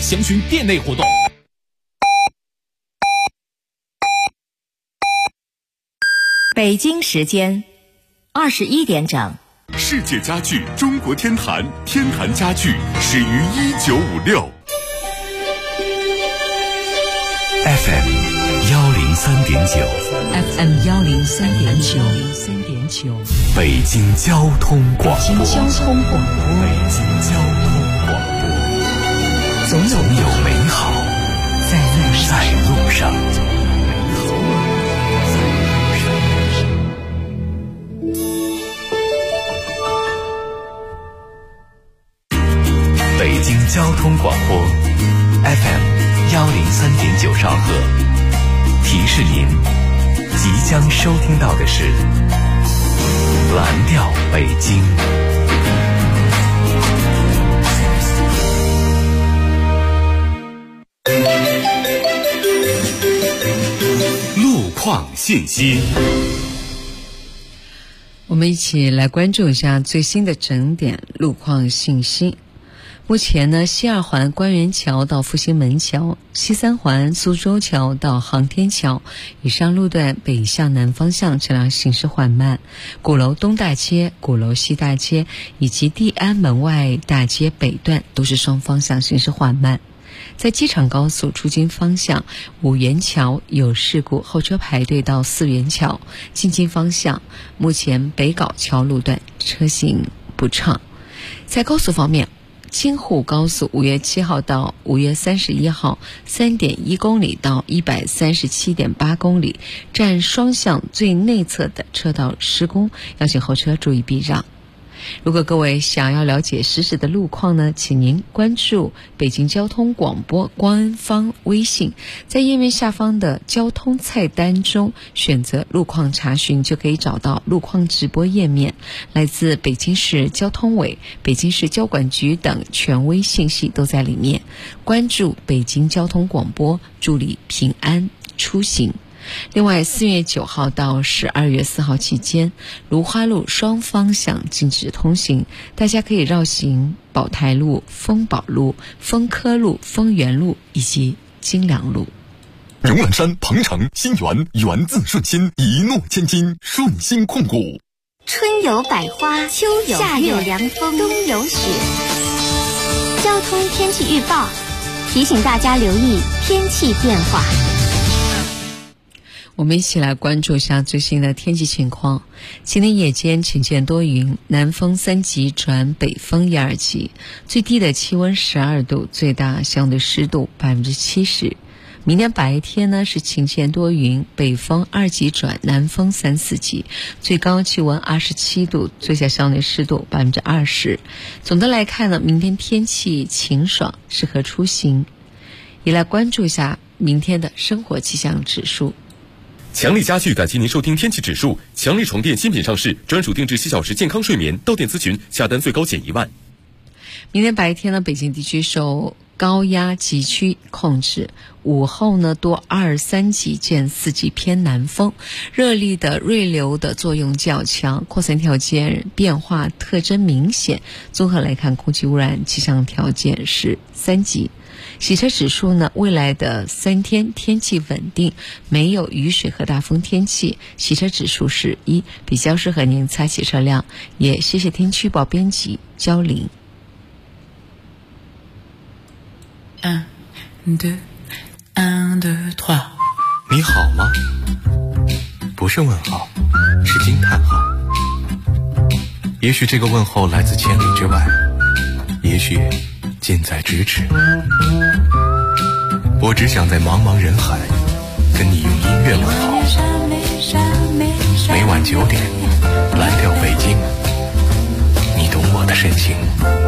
详询店内活动。 北京时间21点整。 世界家具中国天坛，天坛家具始于1956。FM 103.9，FM 103.9， 北京交通广播， 北京交通广播，总有美好在路上。 北京交通广播 FM 103.9兆赫，提示您即将收听到的是蓝调北京。路况信息， 我们一起来关注一下最新的整点路况信息。目前呢，西二环官园桥到复兴门桥，西三环苏州桥到航天桥以上路段北向南方向车辆行驶缓慢，鼓楼东大街、鼓楼西大街以及地安门外大街北段都是双方向行驶缓慢。在机场高速出京方向，五元桥有事故，后车排队到四元桥。进京方向，目前北碘桥路段车行不畅。在高速方面，京沪高速5月7号到5月31号 3.1 公里到 137.8 公里，占双向最内侧的车道施工，要请后车注意避让。如果各位想要了解实时的路况呢，请您关注北京交通广播官方微信，在页面下方的交通菜单中选择路况查询，就可以找到路况直播页面。来自北京市交通委、北京市交管局等权威信息都在里面。关注北京交通广播，祝你平安出行。另外，4月9号到12月4号期间，芦花路双方向禁止通行，大家可以绕行宝台路、丰宝路、丰科路、丰源路以及金良路。 荣览山、鹏城、新源，源自顺心，一诺千金，顺心控股。 春有百花，秋有夏有凉风，冬有雪。交通天气预报提醒大家留意天气变化。 我们一起来关注一下最新的天气情况。今天夜间晴间多云，南风3级转北风1、2级，最低的气温12度，最大相对湿度70%。明天白天呢是晴间多云，北风2级转南风3、4级，最高气温27度，最小相对湿度20%。总的来看呢，明天天气晴爽，适合出行。也来关注一下明天的生活气象指数。 强力家具感谢您收听天气指数。强力床垫新品上市，专属定制7小时健康睡眠，到店咨询，下单最高减1万。 明天白天呢，北京地区受高压极区控制，午后呢多2、3级见4级偏南风，热力的锐流的作用较强，扩散条件变化特征明显。综合来看，空气污染气象条件是3级。洗车指数呢，未来的3天天气稳定，没有雨水和大风天气，洗车指数是1，比较适合您擦洗车辆。也谢谢天气预报编辑焦玲。 1、2、1、2、3。 你好吗？不是问号，是惊叹号。也许这个问候来自千里之外，也许近在咫尺。我只想在茫茫人海跟你用音乐问好。每晚9点，蓝调北京，你懂我的深情。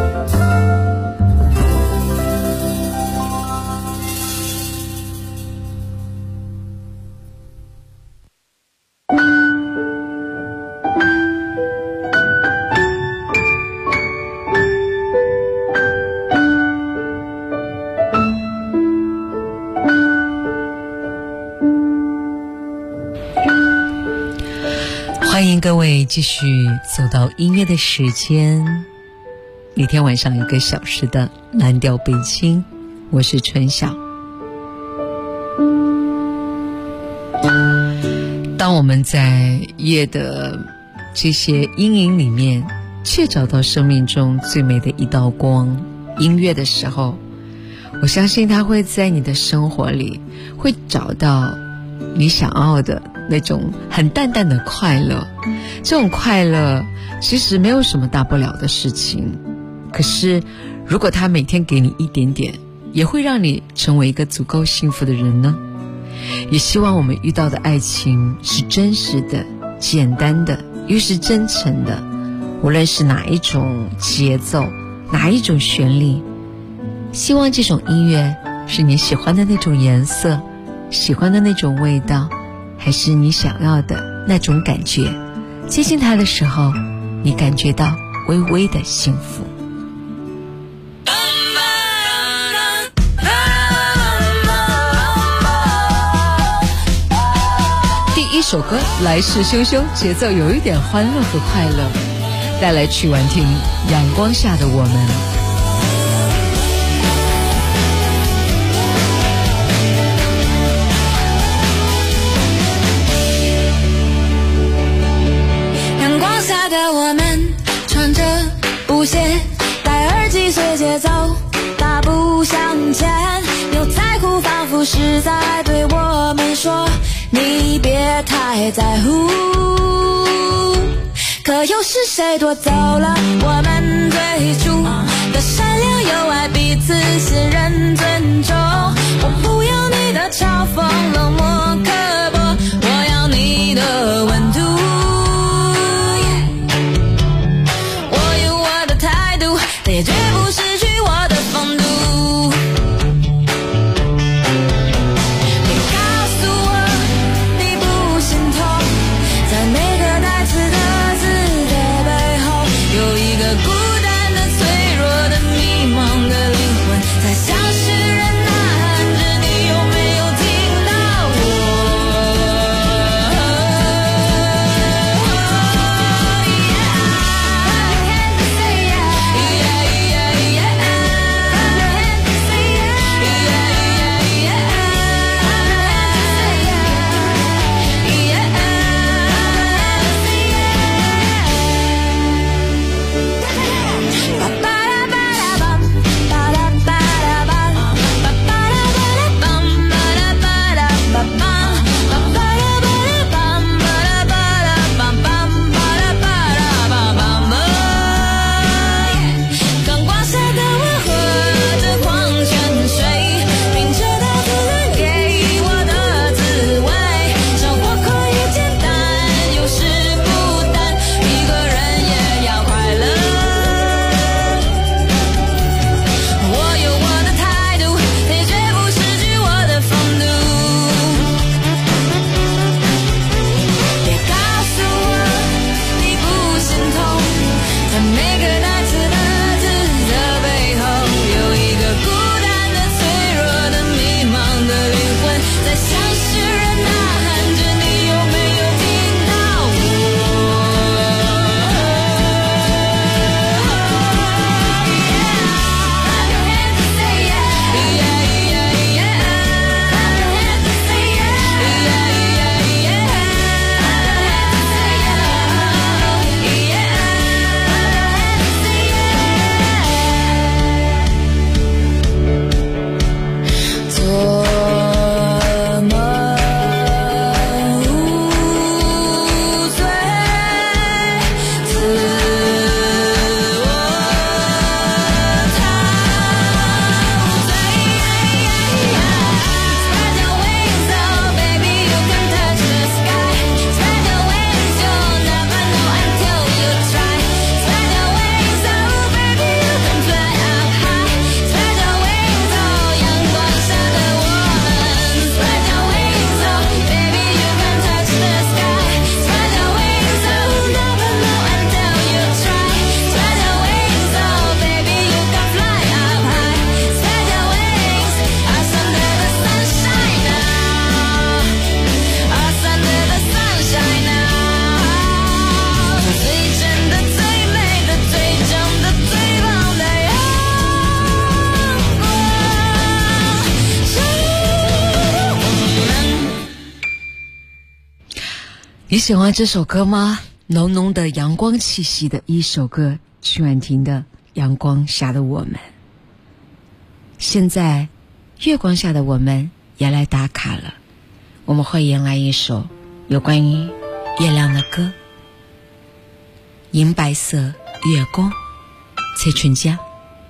欢迎各位继续走到音乐的时间，每天晚上1个小时的蓝调北京。 我是春晓。当我们在夜的这些阴影里面，却找到生命中最美的一道光，音乐的时候，我相信它会在你的生活里会找到你想要的那种很淡淡的快乐。这种快乐其实没有什么大不了的事情，可是如果它每天给你一点点，也会让你成为一个足够幸福的人呢。也希望我们遇到的爱情是真实的、简单的，又是真诚的，无论是哪一种节奏，哪一种旋律。希望这种音乐是你喜欢的那种颜色，喜欢的那种味道，还是你想要的那种感觉。接近它的时候，你感觉到微微的幸福。第一首歌来势汹汹，节奏有一点欢乐和快乐，带来曲婉婷《阳光下的我们》。 我们穿着布鞋，戴耳机随节奏大步向前，牛仔裤仿佛是在对我们说，你别太在乎。可又是谁夺走了我们最初的善良友爱，彼此信任尊重。我不要你的嘲讽冷漠刻薄，我要你的温度。也绝不失去我的风度。你告诉我你不心痛，在每个带刺的字的背后，有一个孤单的脆弱的迷茫的灵魂， 你喜欢这首歌吗？浓浓的阳光气息的一首歌，曲婉婷的《阳光下的我们》。现在月光下的我们也来打卡了，我们会迎来一首有关于月亮的歌，银白色月光，崔春佳。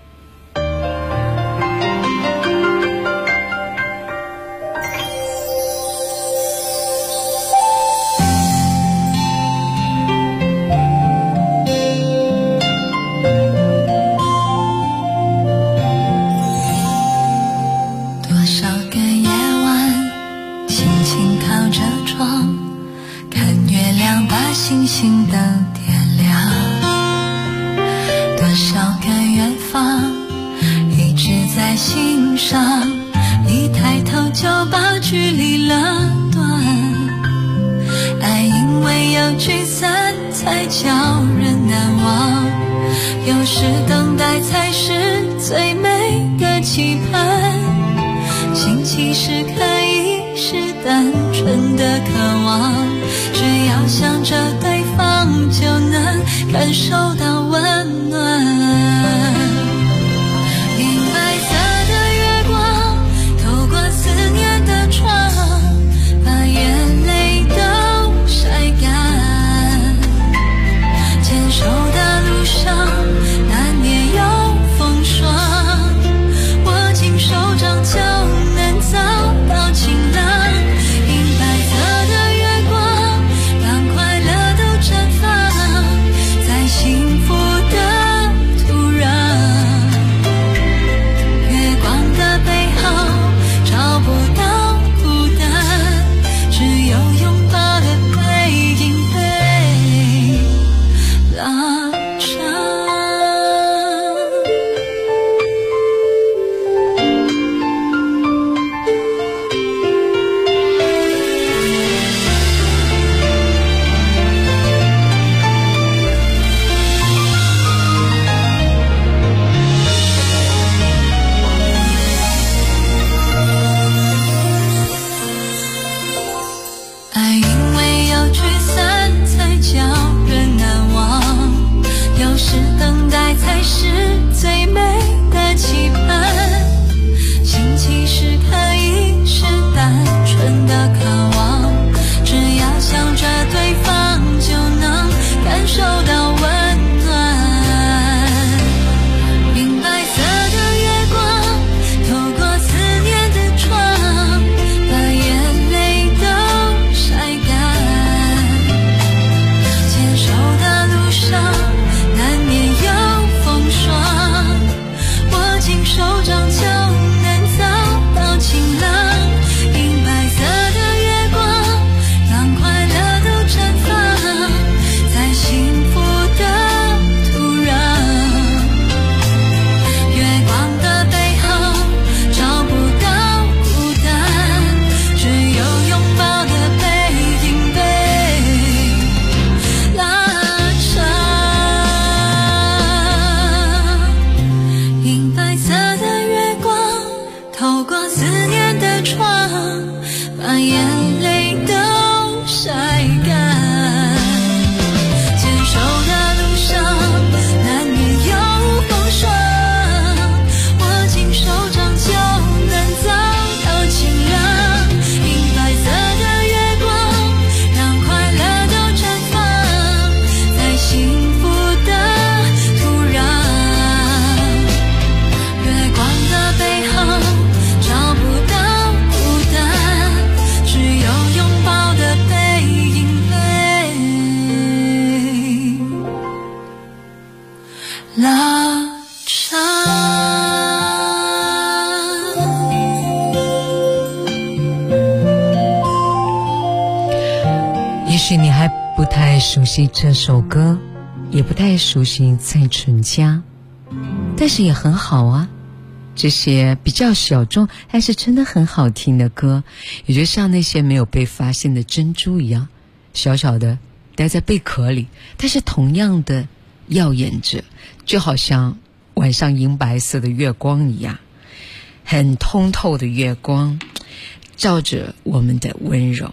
也许你还不太熟悉这首歌，也不太熟悉蔡淳佳，但是也很好啊。这些比较小众但是真的很好听的歌，也就像那些没有被发现的珍珠一样，小小的待在贝壳里，但是同样的耀眼着，就好像晚上银白色的月光一样，很通透的月光照着我们的温柔。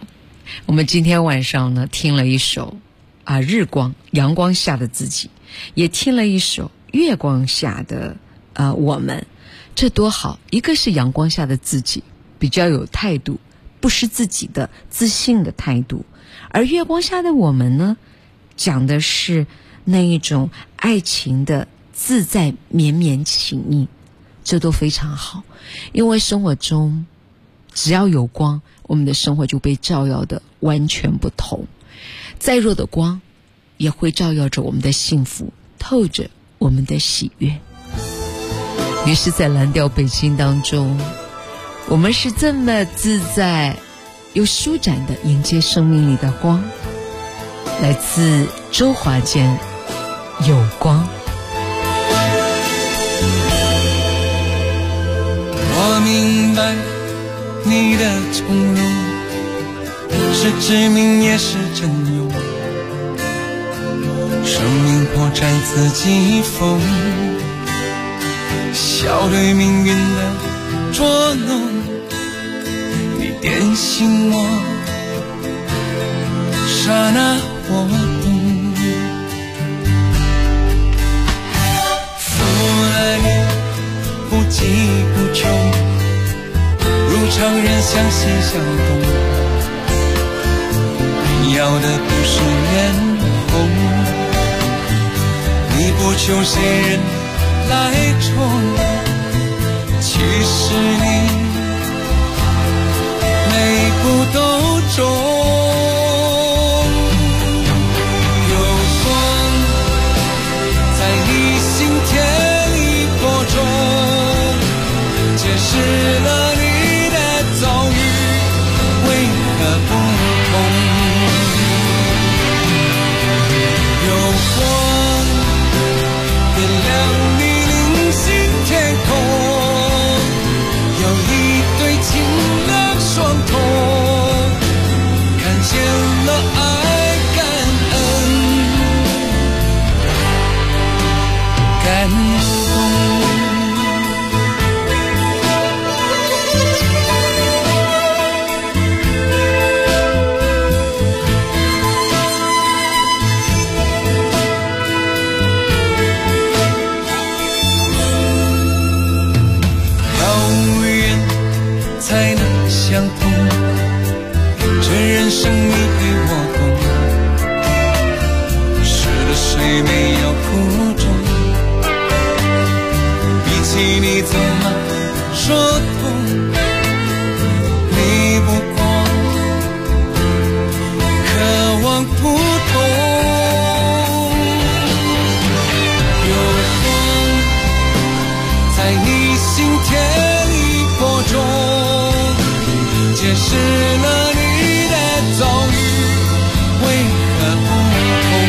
我们今天晚上呢听了一首日光阳光下的自己，也听了一首月光下的我们，这多好！一个是阳光下的自己，比较有态度，不失自己的自信的态度，而月光下的我们呢，讲的是那一种爱情的自在绵绵情意，这都非常好。因为生活中只要有光，我们的生活就被照耀的完全不同，再弱的光也会照耀着我们的幸福，透着我们的喜悦。于是在蓝调北京当中，我们是这么自在又舒展的迎接生命里的光。来自周华健有光。 我明白你的从容是致命也是真勇，生命破绽自己缝，笑对命运的捉弄，你点醒我，刹那我懂，负了你不疾不穷，如常人相惜相懂，你要的不是脸红，你不求谁人来宠，其实你每步都中。有光在你心田里播种，解释了你的遭遇为何不同。有光点亮你灵性天空，有一对情两双瞳，看见了爱感恩感动。才能相通，这人生你比我懂，是的谁没有苦衷，比起你怎么说痛，你不光渴望不同。有光在你心田里播种，解释了你的遭遇为何不同。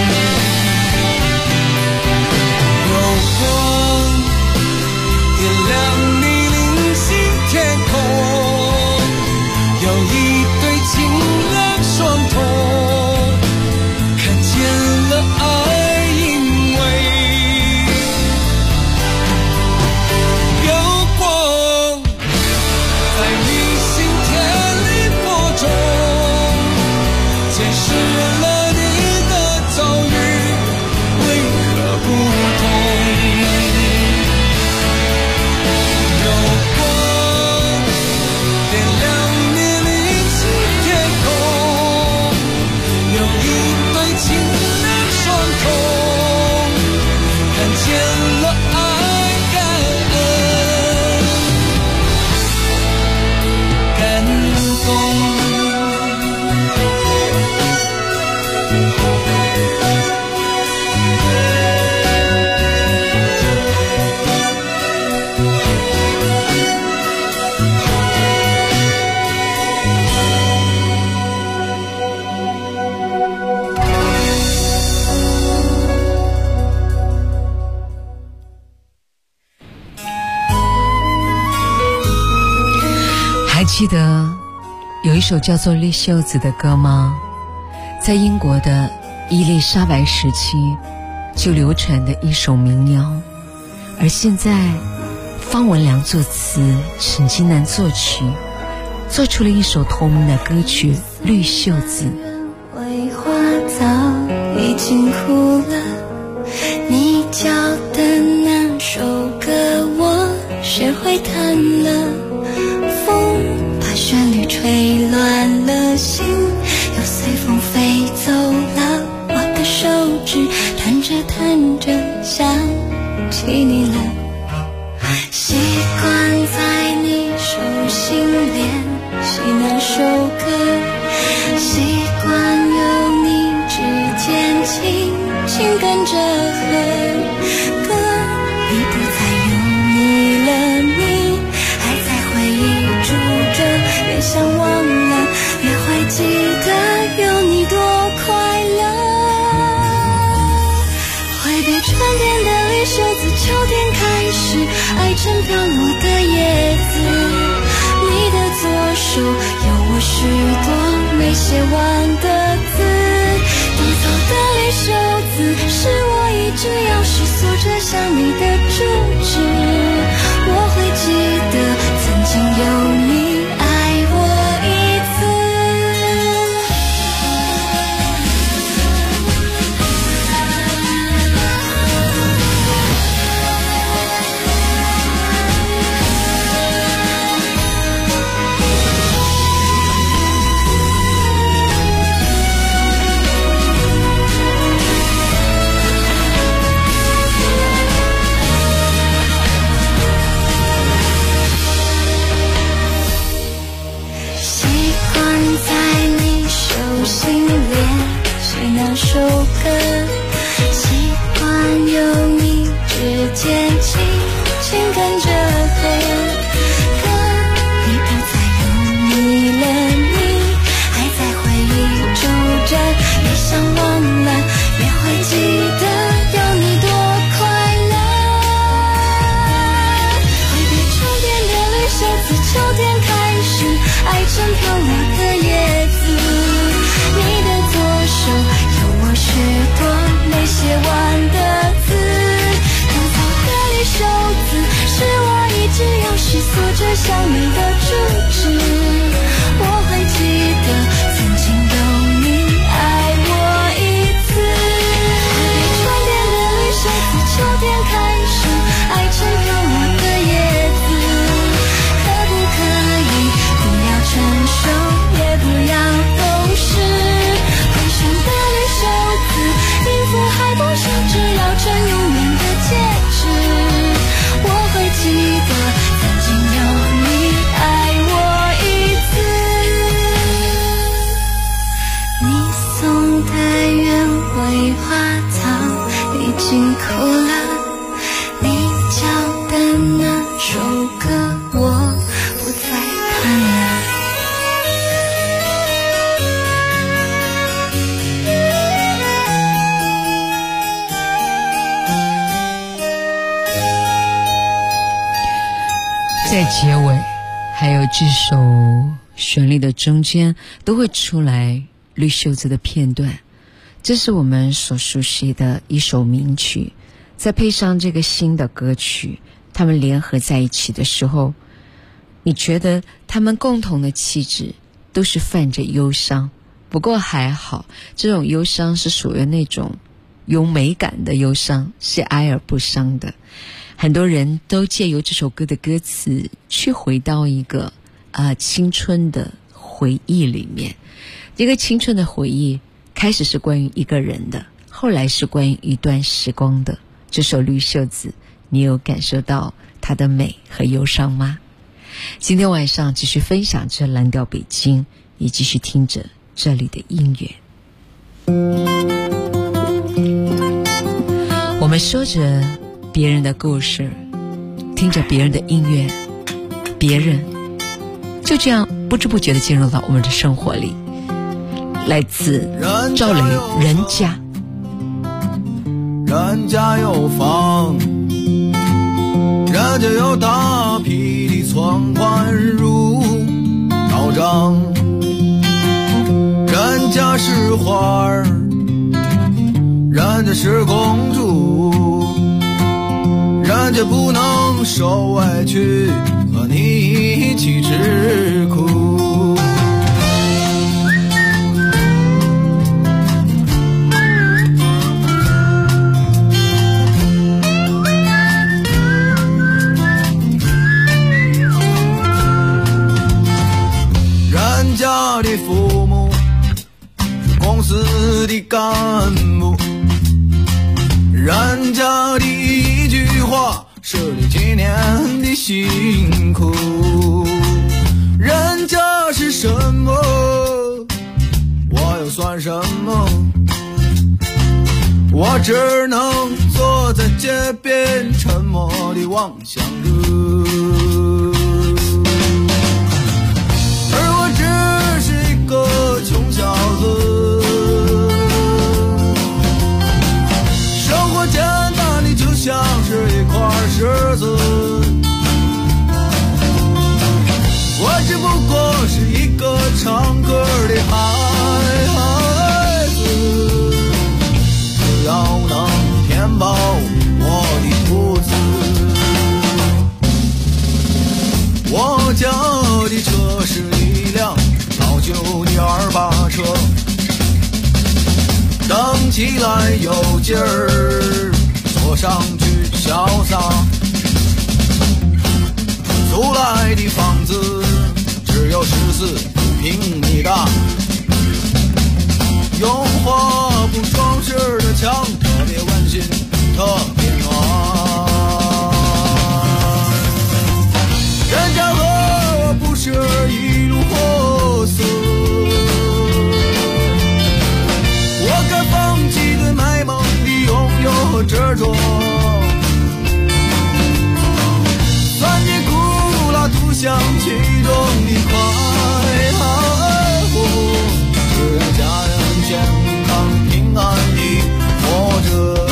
有光点亮你灵性天空，有一对情两双瞳，看见了爱，因为有光在你心田里播种，解释了你的遭遇为何不同。有光点亮你灵性天空，有一对情两双瞳，看见了爱感恩感动。 还记得有一首叫做《绿袖子》的歌吗？在英国的伊丽莎白时期就流传的一首民谣，而现在方文良作词，陈金南作曲， 做出了一首同名的歌曲《绿袖子》。 为花早已经枯了，你教的那首歌我学会弹了，风把旋律吹乱了心，又随风飞走了，我的手指弹着弹着想起你了，习惯在你手心连起那首歌，习惯有你指尖轻轻跟着和歌，你不再有你了，你还在回忆住着，越想忘了越会记得有你多快乐，挥别春天的绿袖子，秋天开始爱成飘落的叶子，你的左手有我许多没写完的字，独走的绿袖子是我一直要是锁着想你的住址，我会记得曾经有你爱我一次。那首歌，习惯有你指尖轻轻跟着和歌，你不再有你了，你还在回忆住着，越想忘了越会记得有你多快乐，挥别春天的绿袖子，秋天开始爱成飘落的叶子，你的左手许多没写完的字，独走的绿袖子是我一直要是锁着想你的住址，我会记得曾经有你爱我一次，挥别春天的绿袖子，秋天开始爱成飘落的叶子，可不可以不要成熟，也不要懂事，回旋的绿袖子音符还不熟，只要成永远的戒指，我会记得曾经有你爱我一次，你送的原味花草已经枯了，你教的那首歌我不再弹了， 在结尾还有这首旋律的中间都会出来绿袖子的片段，这是我们所熟悉的一首名曲，再配上这个新的歌曲，他们联合在一起的时候，你觉得他们共同的气质都是泛着忧伤，不过还好，这种忧伤是属于那种有美感的忧伤，是哀而不伤的。很多人都借由这首歌的歌词去回到一个青春的回忆里面，这个青春的回忆开始是关于一个人的，后来是关于一段时光的。这首绿袖子，你有感受到它的美和忧伤吗？今天晚上继续分享着蓝调北京，也继续听着这里的音乐。我们说着别人的故事，听着别人的音乐，别人就这样不知不觉地进入到我们的生活里。来自赵雷《人家》。 人家有房，人家有大批的存款如道长，人家是花儿，人家是公主，人家不能受委屈和你一起吃苦。 的父母，是公司的干部，人家的一句话是你几年的辛苦，人家是什么，我又算什么？我只能坐在街边沉默地望向着，而我只是一个穷小子，生活简单的就像是一块石子，我只不过是一个唱歌的孩子，只要能填饱我的肚子。我家的车是一辆老旧的28车，蹬起来有劲儿，坐上去潇洒。租来的房子只有14平米大，用花布装饰的墙特别温馨，特别暖。人家和我不是一路货色，我该放弃对美梦的拥有和执着。酸甜苦辣图像其中的快活，只要家人健康平安地活着。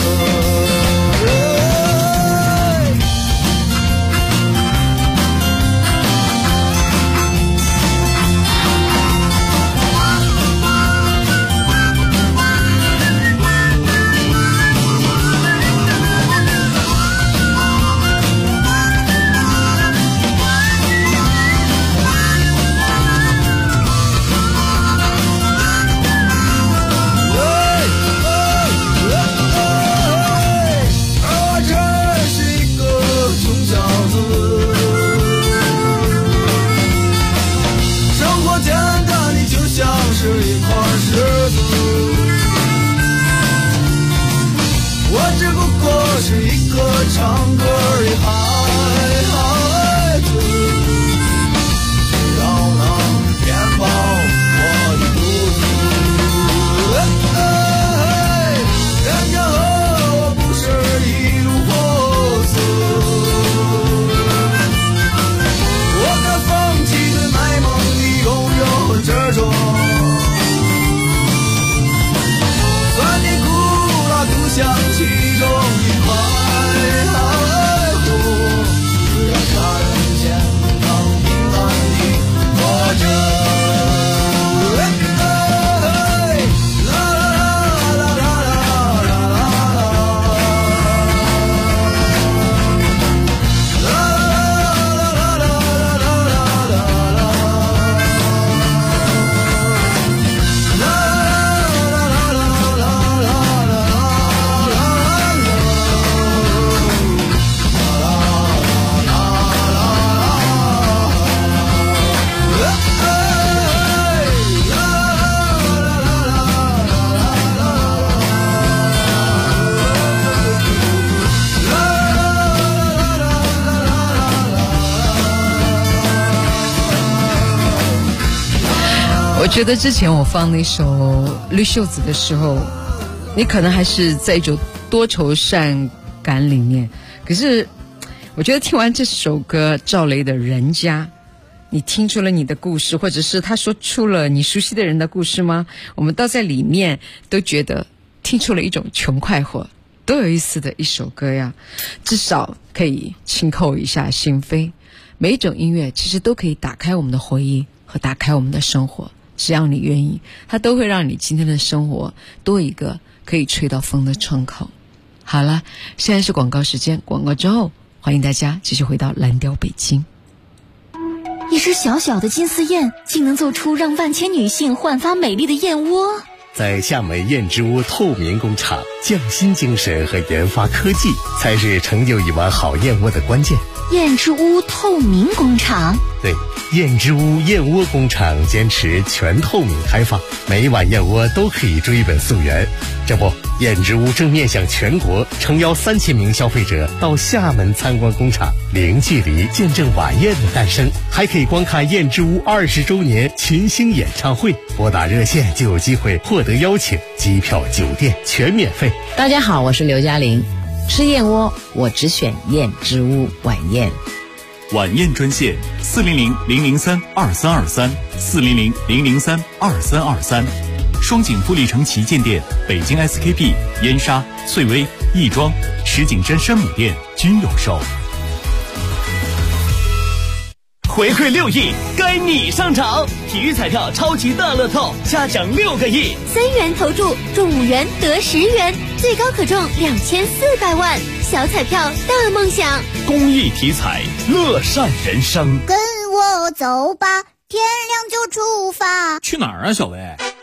是一个唱歌的孩子，只要能填饱我的肚子。人家和我不是一路货色，我该放弃对美梦的拥有和执着。酸甜苦辣图像其中的快活，只要家人健康平安地活着。 我觉得之前我放那首绿袖子的时候，你可能还是在一种多愁善感里面，可是我觉得听完这首歌赵雷的人家，你听出了你的故事，或者是他说出了你熟悉的人的故事吗？我们倒在里面都觉得听出了一种穷快活，多有意思的一首歌呀，至少可以轻扣一下心扉。每一种音乐其实都可以打开我们的回忆和打开我们的生活，只要你愿意，它都会让你今天的生活多一个可以吹到风的窗口。好了，现在是广告时间，广告之后欢迎大家继续回到蓝调北京。 一只小小的金丝燕竟能做出让万千女性焕发美丽的燕窝。 在夏美燕之屋透明工厂，匠心精神和研发科技才是成就一碗好燕窝的关键。 燕之屋透明工厂。 对，燕之屋燕窝工厂坚持全透明开放，每碗燕窝都可以追本溯源。这不，燕之屋正面向全国，诚邀3000名消费者到厦门参观工厂，零距离见证晚宴的诞生，还可以观看燕之屋20周年群星演唱会。拨打热线就有机会获得邀请，机票、酒店全免费。 大家好，我是刘嘉玲。吃燕窝，我只选燕之屋晚宴。 晚宴专线400-003-2323，400-003-2323。双井富力城旗舰店、北京 SKP、燕莎、翠微、亦庄、石景山山姆店均有售。 回馈6亿，该你上场！体育彩票超级大乐透，嘉奖6个亿 ，3元投注中5元得10元，最高可中2400万。小彩票大梦想， 公益体彩，乐善人生。 跟我走吧，天亮就出发。 去哪儿啊，小薇？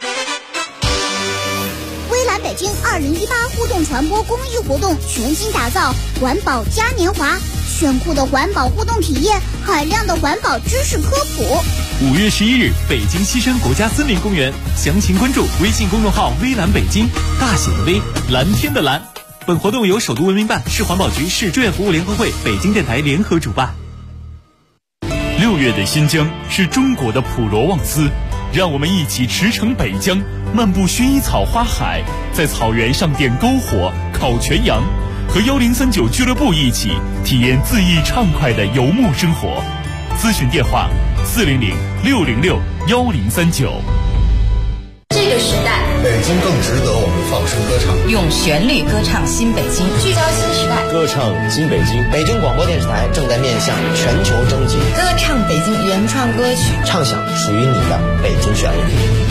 微蓝北京2018互动传播公益活动全新打造环保嘉年华，炫酷的环保互动体验，海量的环保知识科普。 5月11日，北京西山国家森林公园，详情关注微信公众号微蓝北京，大写的微，蓝天的蓝。本活动由首都文明办、市环保局、市志愿服务联合会、北京电台联合主办。6月的新疆是中国的普罗旺斯，让我们一起驰骋北疆，漫步薰衣草花海，在草原上点篝火、烤全羊，和1039俱乐部一起体验恣意畅快的游牧生活。咨询电话400-606-1039。 这个时代， 北京更值得我们放声歌唱， 用旋律歌唱新北京，聚焦新时代， 歌唱新北京。北京广播电视台正在面向全球征集， 歌唱北京原创歌曲， 唱响属于你的北京旋律。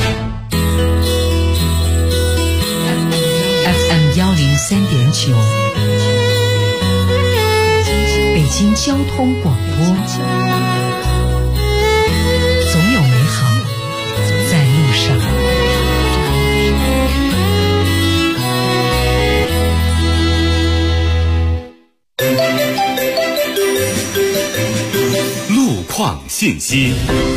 FM 103.9，北京交通广播，总有美好在路上。 路况信息，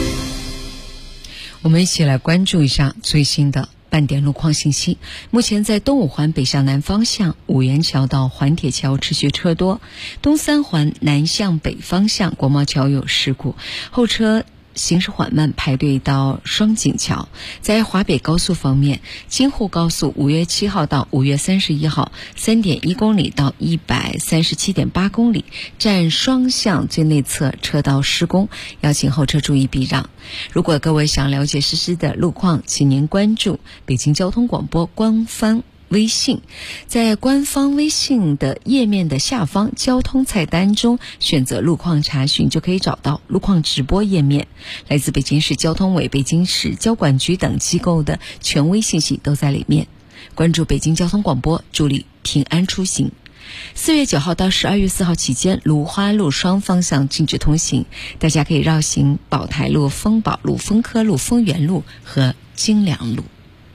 我们一起来关注一下最新的半点路况信息。目前在东五环北向南方向五元桥到环铁桥持续车多，东三环南向北方向国贸桥有事故，后车行驶缓慢，排队到双井桥。在华北高速方面，京沪高速5月7号到5月31号 3.1 公里到137.8公里，占双向最内侧车道施工，要请后车注意避让。如果各位想了解实时的路况，请您关注北京交通广播官方微信，在官方微信的页面的下方交通菜单中选择路况查询，就可以找到路况直播页面。来自北京市交通委、北京市交管局等机构的权威信息都在里面。关注北京交通广播，助力平安出行。4月9号到12月4号期间，芦花路双方向禁止通行，大家可以绕行宝台路、丰宝路、丰科路、丰源路和金良路。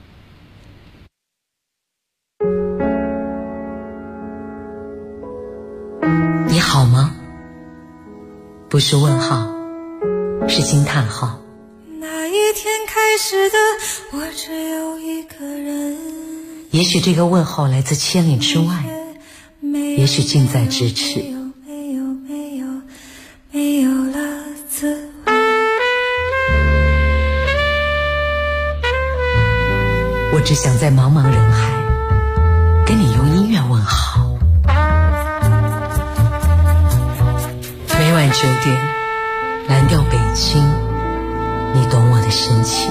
你好吗？不是问号，是惊叹号。 那一天开始的我只有一个人， 也许这个问候来自千里之外，也许近在咫尺。 没有了滋味。 我只想在茫茫人海跟你用音乐问好。每晚9点，蓝调北京，你懂我的深情。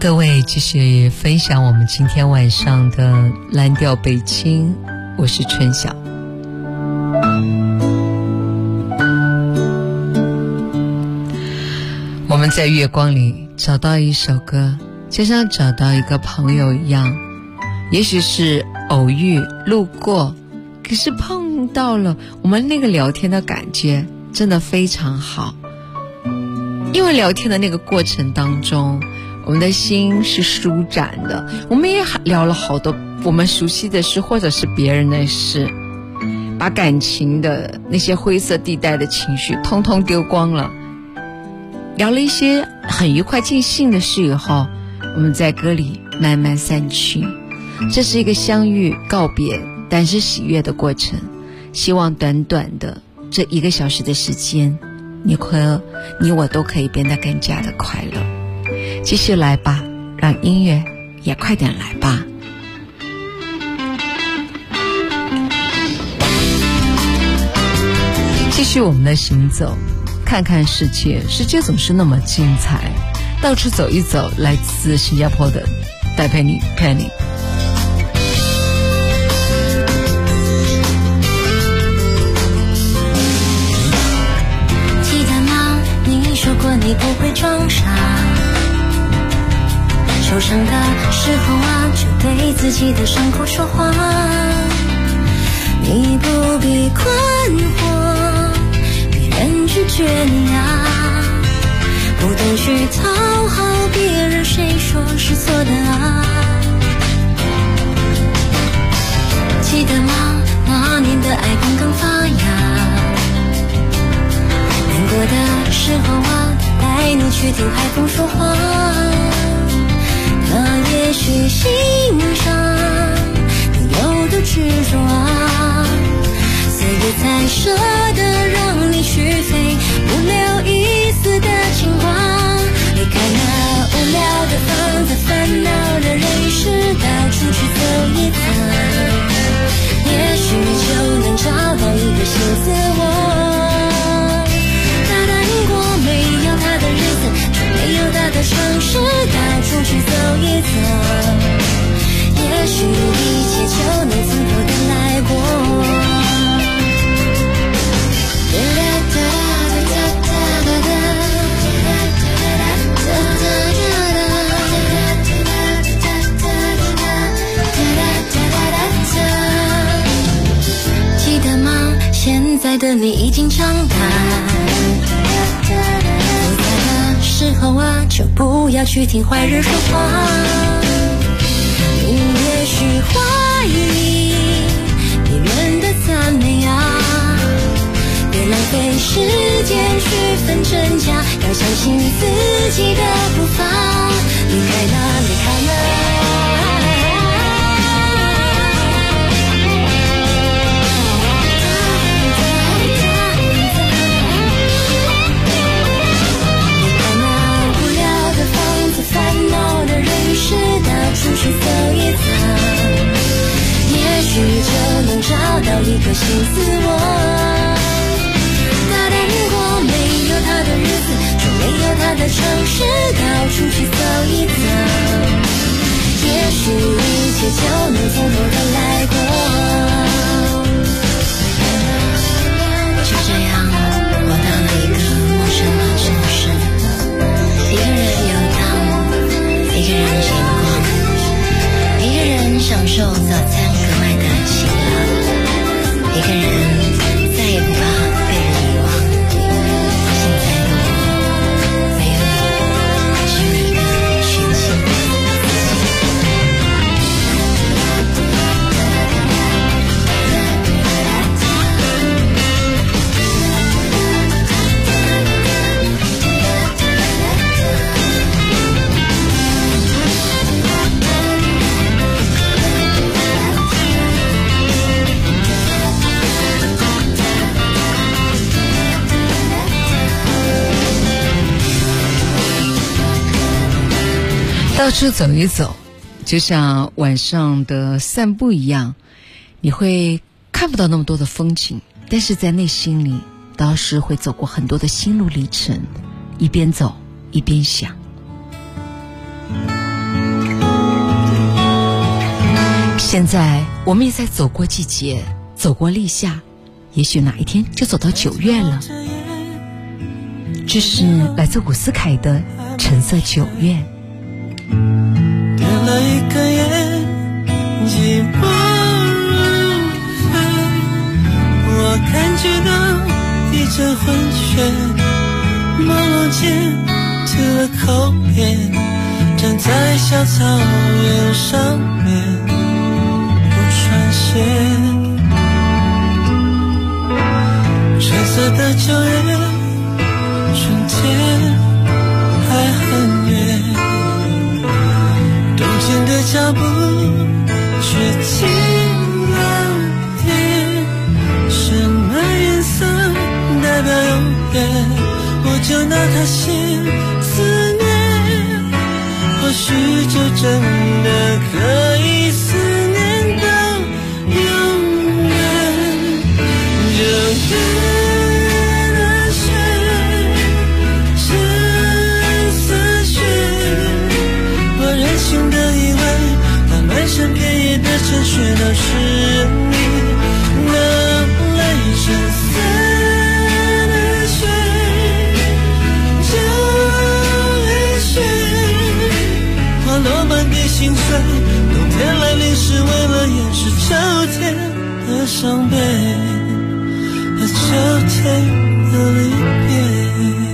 各位继续分享我们今天晚上的蓝调北京，我是春晓。我们在月光里找到一首歌，就像找到一个朋友一样，也许是偶遇路过，可是碰到了，我们那个聊天的感觉真的非常好。因为聊天的那个过程当中，我们的心是舒展的，我们也聊了好多我们熟悉的事或者是别人的事，把感情的那些灰色地带的情绪通通丢光了，聊了一些很愉快尽兴的事以后，我们在歌里慢慢散去。这是一个相遇告别但是喜悦的过程，希望短短的这1个小时的时间，你我都可以变得更加的快乐。继续来吧，让音乐也快点来吧。继续我们的行走，看看世界，世界总是那么精彩，到处走一走。来自新加坡的戴佩妮 Penny。 记得吗？你说过你不会装傻，受伤的时候啊，就对自己的伤口说话。你不必困惑，别人拒绝你啊，不懂去讨好别人，谁说是错的啊？记得吗？那年的爱刚刚发芽，难过的时候啊，带你去听海风说话。那也许欣赏你有多执着啊，所以才舍得让你去飞，不留一丝的牵挂。离开那无聊的房子，烦恼的人世，到处去走一趟，也许就能找到一个新自我。他难过没有他的日子，就没有他的城市，到处去走一走，也许一切就能从头的来过。记得吗？现在的你已经长大，不在的时候啊，就不要去听坏人说话。你也许怀疑别人的赞美啊，别浪费时间去分真假，要相信自己的步伐。离开了，离开了。出去走一遭，也许就能找到一个新自我。他难过没有他的日子，就没有他的城市，到处去走一遭，也许一切就能从头的来过。就这样，我到了一个陌生的城市，一个人游荡，一个人经过，一个人享受早餐格外的辛劳，一个人再也不怕被人遗忘。现在的我没有你，只有一个全新的到处走一走，就像晚上的散步一样，你会看不到那么多的风景，但是在内心里倒是会走过很多的心路历程，一边走一边想。 现在我们也在走过季节，走过立夏，也许哪一天就走到9月了。这是来自伍思凯的《橙色9月》。 点了一根烟，寂寞如飞，我感觉到一阵昏眩，朦胧间贴了口边，站在小草原上面不穿鞋，橙色的9月，春天还很远，冬天的脚步却近了点，什么颜色代表永远，我就拿它写思念，或许就真的可以思念到永远。9月的雪，橙色雪，我任性的以为那满山遍野的晨雪都是你的泪，橙色的雪，9月雪，花落满地心碎，冬天来临是为了掩饰秋天的伤悲和秋天的离别。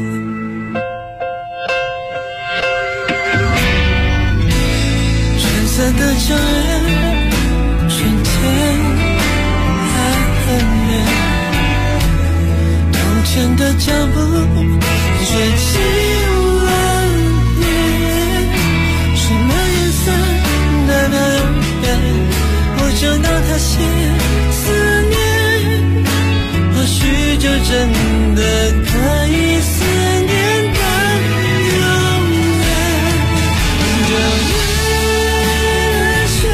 橙色的9月，春天还很远，冬天的脚步却近了点，什么颜色代表永远，我就拿它写思念，或许就真的可以思念到永远。9月的雪，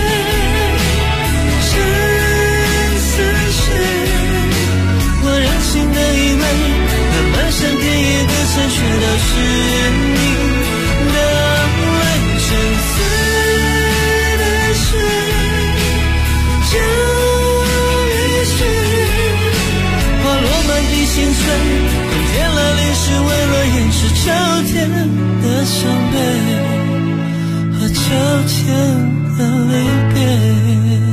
橙色雪，我任性的以为那满山遍野的晨雪都是你的泪，橙色的雪，9月雪，花落满地心碎，冬天来临是为了掩饰秋天的伤悲和秋天的离别。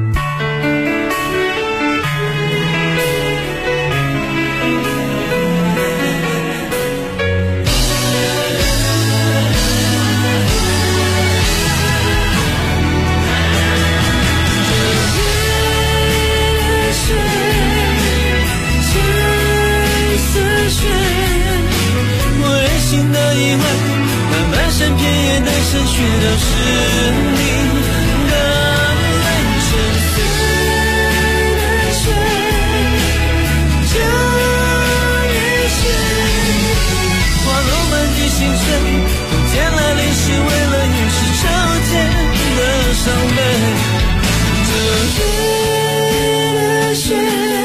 满山遍野的晨雪都是你的泪，橙色的雪，9月雪，花落满地心碎，冬天来临是为了掩饰秋天的伤悲。9月的雪，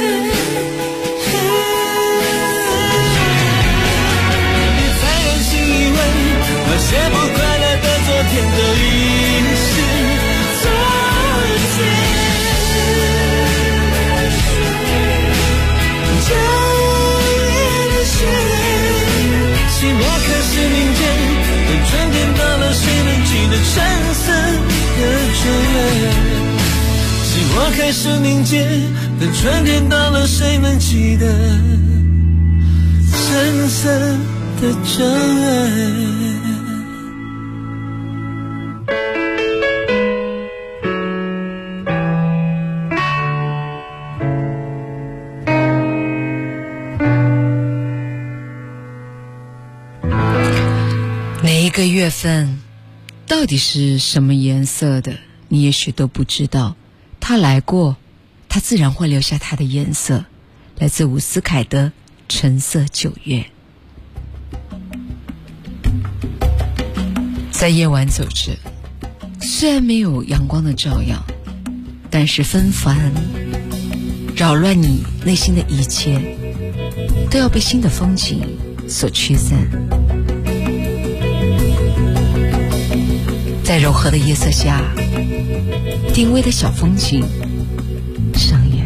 别再任性以为那些不快乐的昨天都已是昨天。9月的雪，寂寞可是凝结，等春天到了，谁能记得橙色的9月？寂寞开始凝结，等春天到了，谁能记得橙色的9月？ 哪一个月份到底是什么颜色的，你也许都不知道，它来过，它自然会留下它的颜色。来自伍思凯的《橙色9月》。在夜晚走着，虽然没有阳光的照耀，但是纷繁扰乱你内心的一切都要被新的风景所驱散。在柔和的夜色下， 丁薇的小风景上演。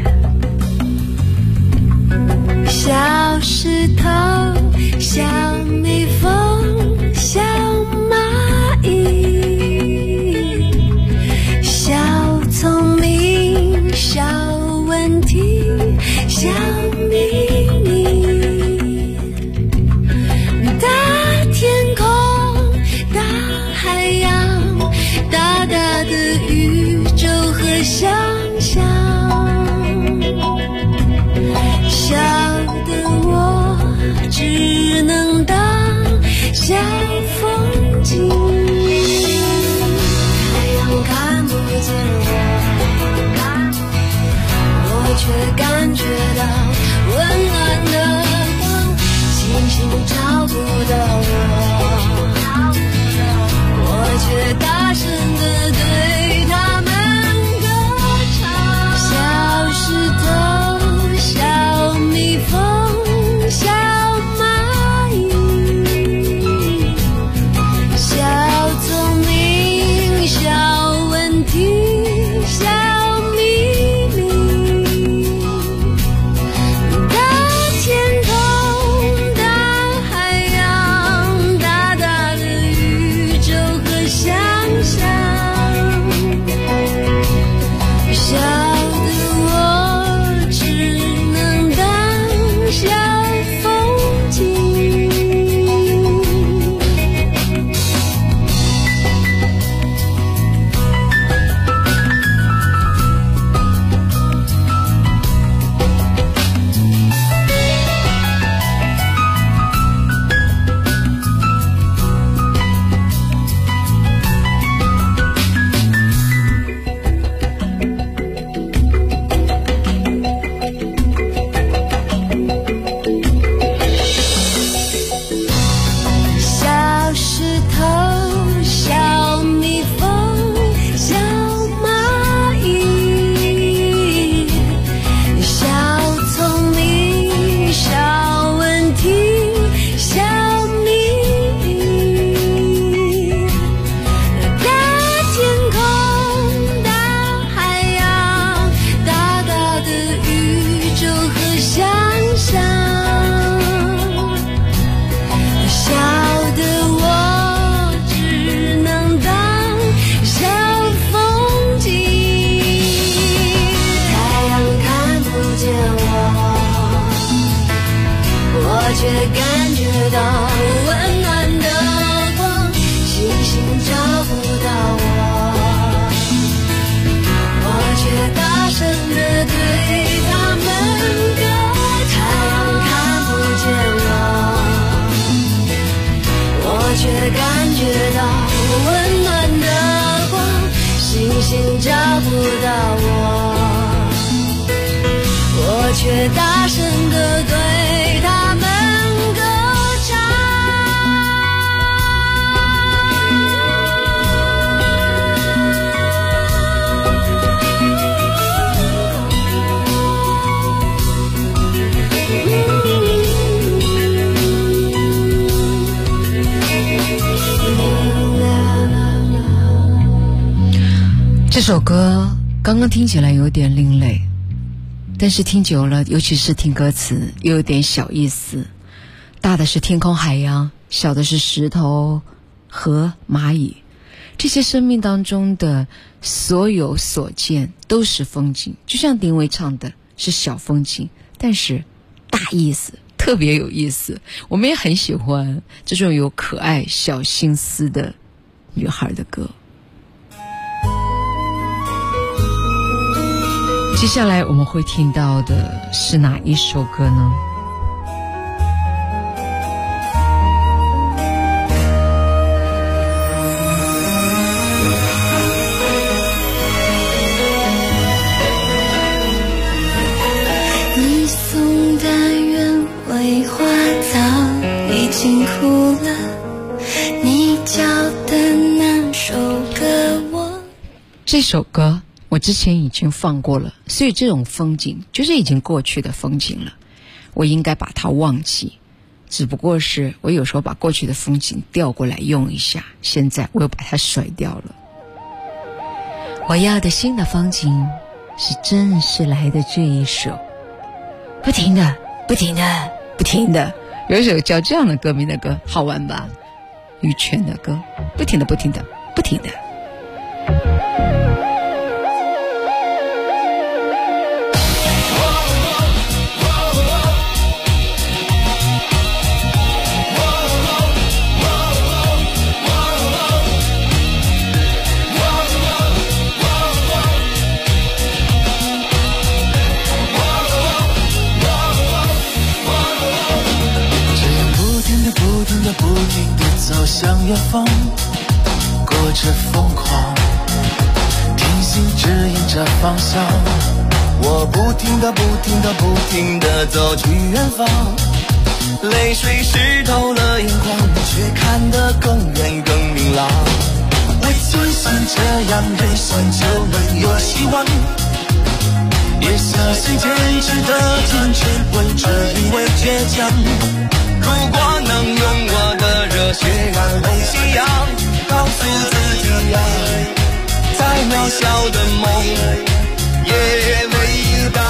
小石头，小蜜蜂，小蚂蚁，小聪明，小问题，小秘密。大天空，大海洋，大大的宇宙和想象。小的我只能当小风景，太阳看不见我却感觉到温暖的光，星星照不到我却大声地对他们歌唱。小石头，小蜜蜂，小蚂蚁，小聪明，小问题，小秘密。大天空，大海洋，大大的宇宙和想象。小的我只能当小风景。小石头，小蜜蜂，小蚂蚁，小聪明，小问题，小秘密。大天空，大海洋，大大的宇宙和想象。小的我只能当小风景，太阳看不见我却感觉到温暖的光，星星照不到我却大声地对他们歌唱。太阳看不见我却感觉到温暖的光，星星照不到我却大声地对他们歌这首歌刚刚听起来有点另类，但是听久了，尤其是听歌词，又有点小意思。大的是天空海洋，小的是石头和蚂蚁，这些生命当中的所有所见都是风景。就像丁薇唱的是小风景，但是大意思，特别有意思。我们也很喜欢这种有可爱小心思的女孩的歌。接下来我们会听到的是哪一首歌呢？ 你送的原味花草已经枯了，你教的那首歌这首歌我之前已经放过了，所以这种风景就是已经过去的风景了，我应该把它忘记。只不过是我有时候把过去的风景调过来用一下，现在我又把它甩掉了。 我要的新的风景是正式来的这一首，不停的不停的不停的，有一首叫这样的歌名的歌，好玩吧？羽泉的歌，不停的不停的不停的。 走向远方，过着疯狂，听心指引着方向。我不停地不停地不停地走去远方，泪水湿透了眼眶，却看得更远更明朗。我相信这样人生就能有希望，也相信坚持的坚持不只因为倔强。如果能用我的热血燃红信仰，告诉自己呀，再渺小的梦也伟大。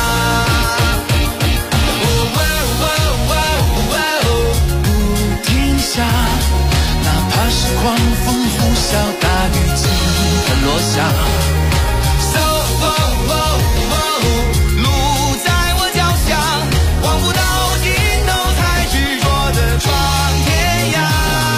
不停下，哪怕是狂风呼啸，大雨倾盆落下。路在我脚下，望不到尽头才执着的闯天涯。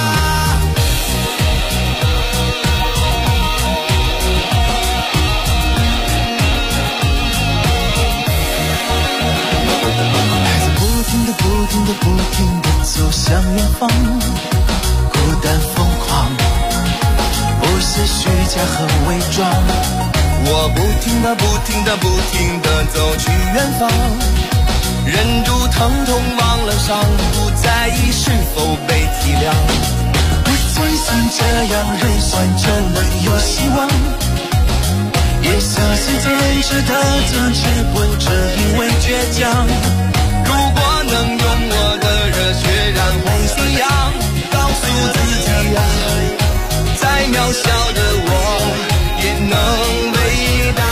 孩子不停地不停地不停地走向远方，孤单疯狂，不是虚假和伪装。我不停地不停地不停地走去远方，忍住疼痛忘了伤，不在意是否被体谅。我相信这样人生就能有希望，也相信坚持的坚持不只因为倔强。如果能用我的热血燃红信仰，告诉自己呀，再渺小的我也能伟大。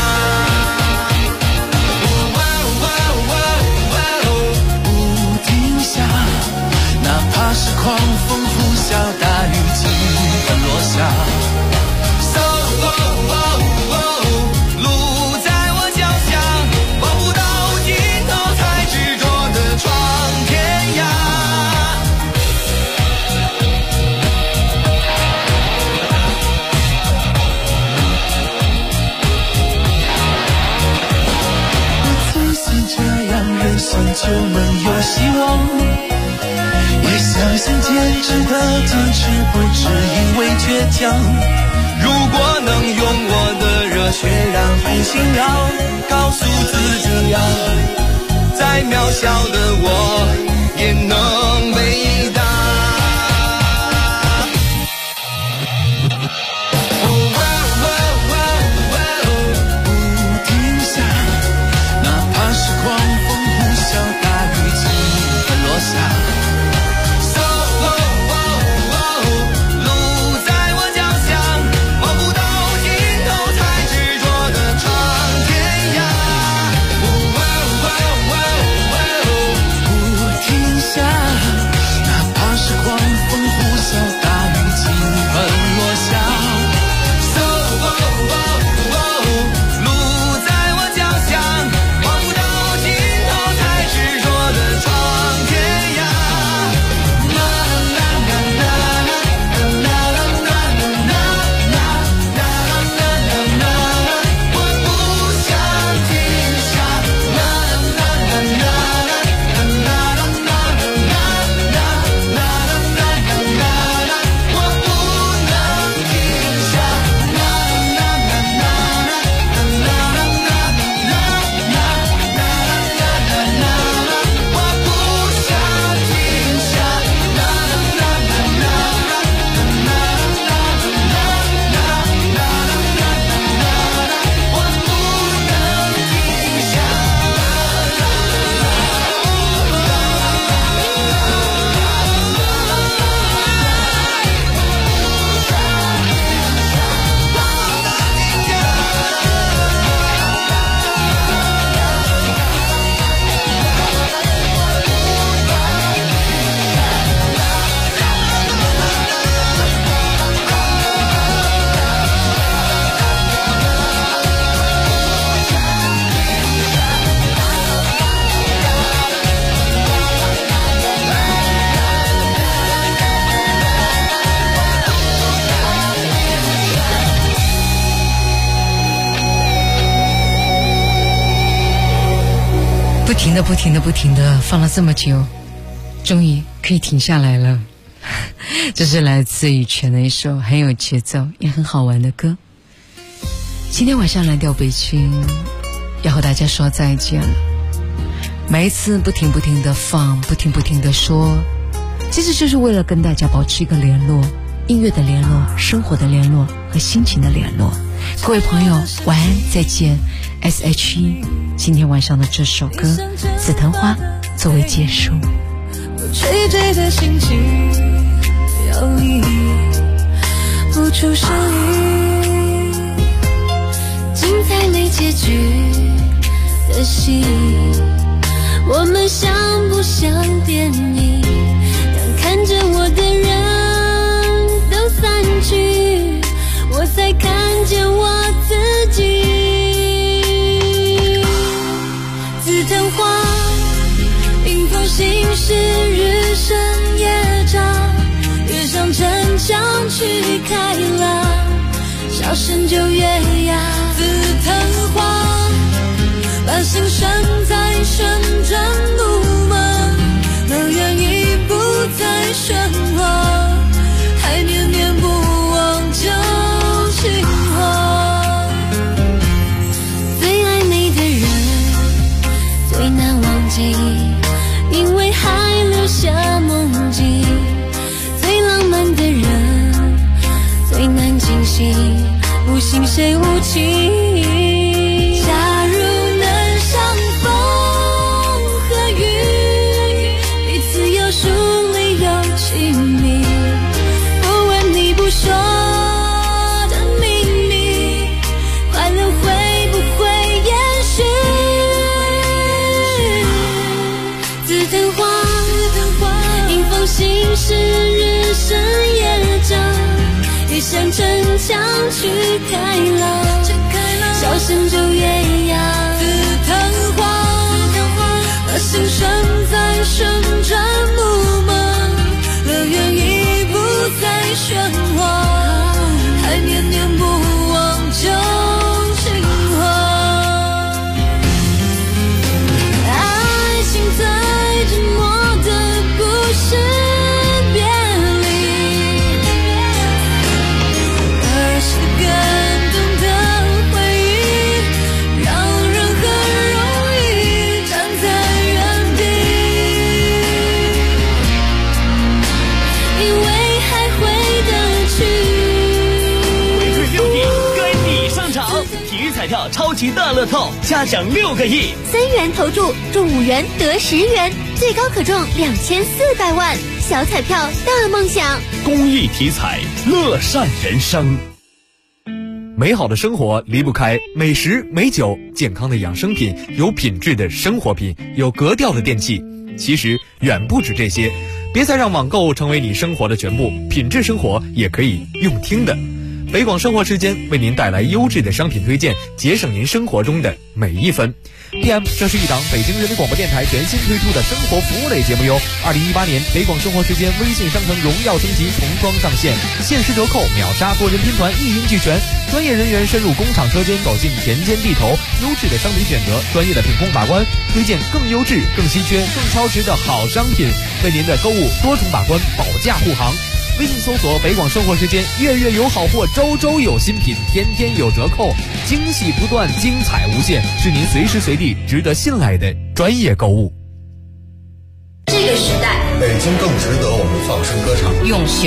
不停下，哪怕是狂风呼啸，大雨倾盆落下。路在我脚下，望不到尽头才执着的闯天涯。人生就能有希望，也相信坚持的坚持不只因为倔强。如果能用我的热血燃红信仰，告诉自己呀，再渺小的我也能伟大。不停下，哪怕是狂风大雨倾盆落下。路在我脚下，望不到尽头才执着的闯天涯。不停下， 不停的放了这么久，终于可以停下来了。这是来自羽泉的一首很有节奏也很好玩的歌。今天晚上蓝调北京要和大家说再见了。每一次不停的放，不停的说，其实就是为了跟大家保持一个联络，音乐的联络，生活的联络和心情的联络。各位朋友晚安，再见。 SHE 今天晚上的这首歌《紫藤花》作为结束。 我垂坠的心情摇曳，不出声音，精彩没结局的戏，我们像不像电影？当看着我的人都散去，我才看见我自己。紫藤花迎风行驶，日升夜长，越向城墙去开朗，笑声就越哑。紫藤花把心拴在旋转木马，乐园已不再喧哗，还念念不忘旧情话。最爱你的人最难忘记，因为还留下梦境。最浪漫的人最难惊醒，不信谁无情。假如能相逢和雨，彼此有疏离有亲密，不问你不说的秘密，快乐会不会延续？紫藤花迎风行驶，日升夜长，越向城墙去开朗，笑声就越哑。紫藤花把心拴在旋转木马，乐园已不再喧哗，还念念不忘旧情话。爱情最折磨的不是别离，而是感动的回忆，让人很容易站在原地，以为还回得去。 回馈6亿，该你上场！体育彩票超级大乐透，嘉奖6个亿 ，3元投注中5元得10元，最高可中2400万，小彩票大梦想。 公益体彩，乐善人生。美好的生活离不开美食美酒，健康的养生品，有品质的生活品，有格调的电器。其实远不止这些，别再让网购成为你生活的全部，品质生活也可以用听的。北广生活时间为您带来优质的商品推荐，节省您生活中的每一分。PM， 这是一档北京人民广播电台全新推出的生活服务类节目哟。2018年北广生活时间微信商城荣耀升级重装上线，限时折扣，秒杀多人拼团，一应俱全。专业人员深入工厂车间，走进田间地头，优质的商品选择，专业的品控把关，推荐更优质、更稀缺、更超值的好商品，为您的购物多重把关，保驾护航。微信搜索北广生活时间，月月有好货，周周有新品，天天有折扣，惊喜不断，精彩无限，是您随时随地值得信赖的专业购物。 这个时代， 北京更值得我们放声歌唱。 用